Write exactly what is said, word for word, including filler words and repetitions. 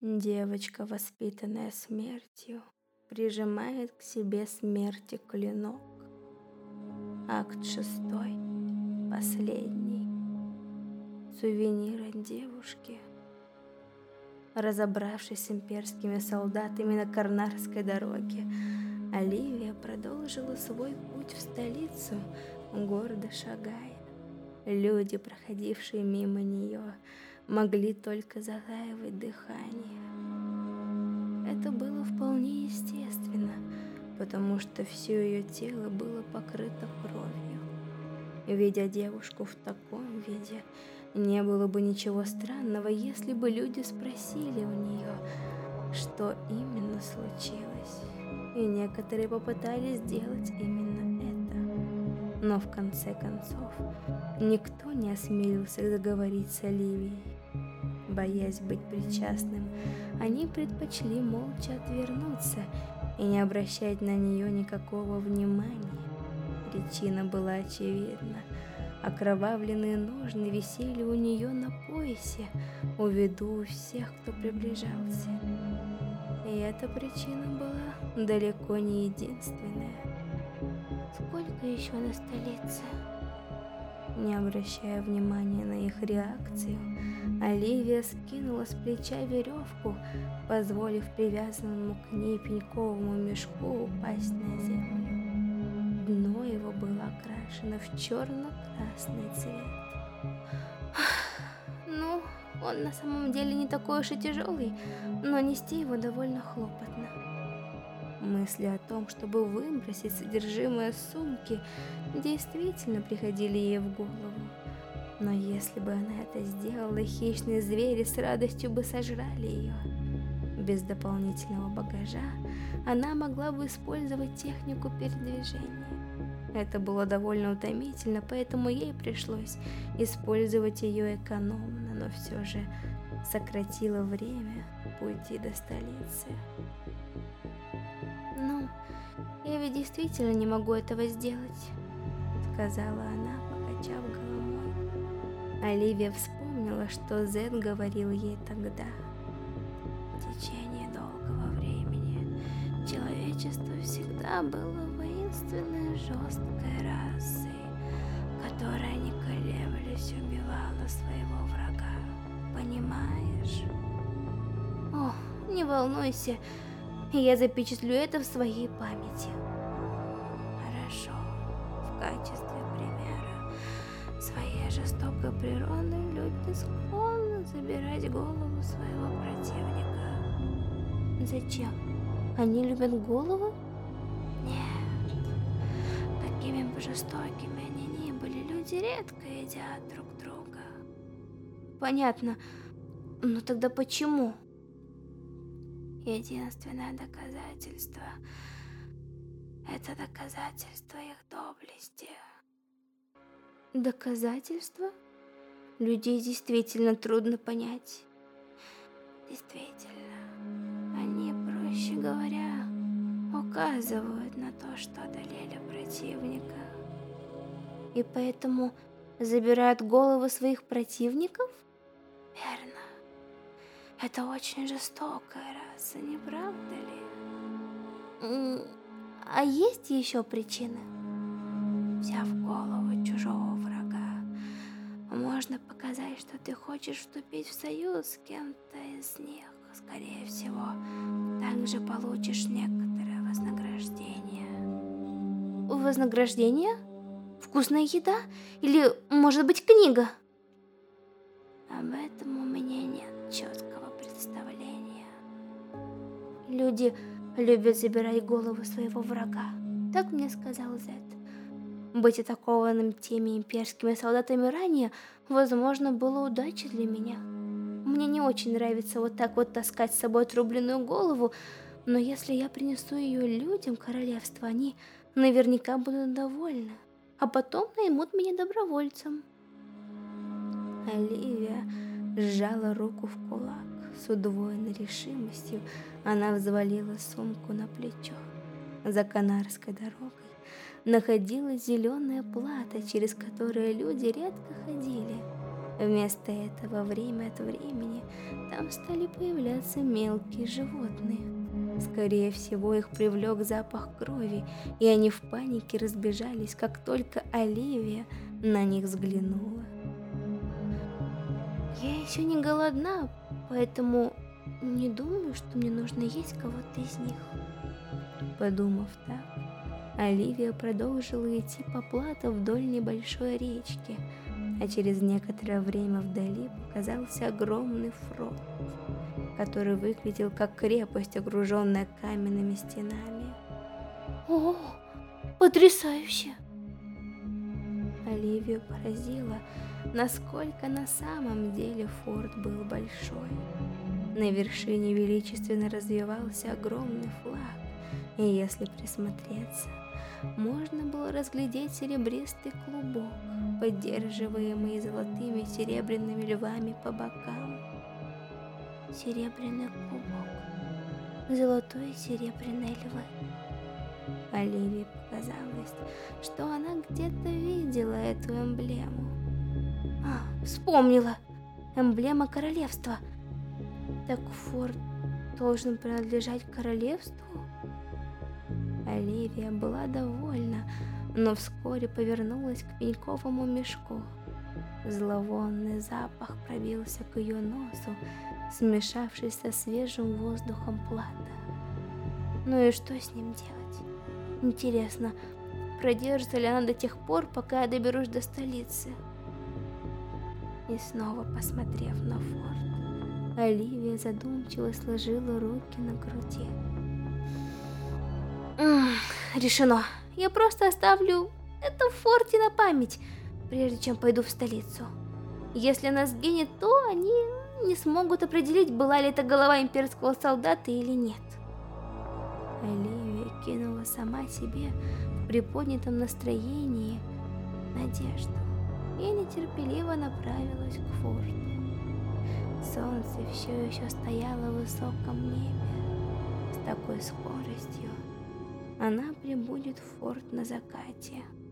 Девочка, воспитанная смертью, прижимает к себе смерти клинок. Акт шестой, последний. Сувенир от девушки. Разобравшись с имперскими солдатами на Карнарской дороге, Оливия продолжила свой путь в столицу, гордо шагая. Люди, проходившие мимо нее, могли только затаивать дыхание. Это было вполне естественно, потому что все ее тело было покрыто кровью. Видя девушку в таком виде, не было бы ничего странного, если бы люди спросили у нее, что именно случилось. И некоторые попытались сделать именно это. Но в конце концов, никто не осмелился заговорить с Оливией. Боясь быть причастным, они предпочли молча отвернуться и не обращать на нее никакого внимания. Причина была очевидна. Окровавленные ножны висели у нее на поясе, у виду всех, кто приближался. И эта причина была далеко не единственная. «Сколько еще на столице?» Не обращая внимания на их реакцию, Оливия скинула с плеча веревку, позволив привязанному к ней пеньковому мешку упасть на землю. Дно его было окрашено в черно-красный цвет. Ну, он на самом деле не такой уж и тяжелый, но нести его довольно хлопотно. Мысли о том, чтобы выбросить содержимое сумки, действительно приходили ей в голову. Но если бы она это сделала, хищные звери с радостью бы сожрали ее. Без дополнительного багажа она могла бы использовать технику передвижения. Это было довольно утомительно, поэтому ей пришлось использовать ее экономно, но все же сократило время пути до столицы. «Ну, я ведь действительно не могу этого сделать», — сказала она, покачав головой. Оливия вспомнила, что Зед говорил ей тогда. В течение долгого времени человечество всегда было воинственной жесткой расой, которая, не колеблясь, убивала своего врага. Понимаешь? О, не волнуйся, я запечатлю это в своей памяти. Хорошо. В качестве примера своей жестокой природы люди склонны забирать голову своего противника. Зачем? Они любят голову? Нет. Какими бы жестокими они ни были, люди редко едят друг друга. Понятно. Но тогда почему? Единственное доказательство — это доказательство их доблести. Доказательство? Людей действительно трудно понять. Действительно, они, проще говоря, указывают на то, что одолели противника. И поэтому забирают головы своих противников? Верно. Это очень жестокая раса, не правда ли? А есть еще причины? Взяв голову чужого врага, можно показать, что ты хочешь вступить в союз с кем-то из них. Скорее всего, также получишь некоторое вознаграждение. Вознаграждение? Вкусная еда? Или, может быть, книга? Об этом у меня нет четкого представления. Люди любят забирать голову своего врага. Так мне сказал Зед. Быть атакованным теми имперскими солдатами ранее, возможно, было удачей для меня. Мне не очень нравится вот так вот таскать с собой отрубленную голову, но если я принесу ее людям королевства, они наверняка будут довольны, а потом наймут меня добровольцем. Оливия сжала руку в кулак. С удвоенной решимостью она взвалила сумку на плечо. За Канарской дорогой находилась зеленая плата, через которую люди редко ходили. Вместо этого время от времени там стали появляться мелкие животные. Скорее всего, их привлек запах крови, и они в панике разбежались, как только Оливия на них взглянула. Я еще не голодна, поэтому не думаю, что мне нужно есть кого-то из них. Подумав так, Оливия продолжила идти по плато вдоль небольшой речки, а через некоторое время вдали показался огромный форт, который выглядел как крепость, окруженная каменными стенами. О, потрясающе! Оливию поразило, насколько на самом деле форт был большой. На вершине величественно развивался огромный флаг, и если присмотреться, можно было разглядеть серебристый клубок, поддерживаемый золотыми и серебряными львами по бокам. Серебряный клубок, золотой и серебряные львы. Оливии показалось, что она где-то видела эту эмблему. А, вспомнила! Эмблема королевства. Так форт должен принадлежать королевству? Оливия была довольна, но вскоре повернулась к пеньковому мешку. Зловонный запах пробился к ее носу, смешавшись со свежим воздухом плата. Ну и что с ним делать? Интересно, продержится ли она до тех пор, пока я доберусь до столицы? И снова посмотрев на форт, Оливия задумчиво сложила руки на груди. М-м, решено. Я просто оставлю это в форте на память, прежде чем пойду в столицу. Если она сгинет, то они не смогут определить, была ли это голова имперского солдата или нет. Оливия кинула сама себе в приподнятом настроении надежду и нетерпеливо направилась к форту. Солнце все еще стояло в высоком небе. С такой скоростью она прибудет в форт на закате.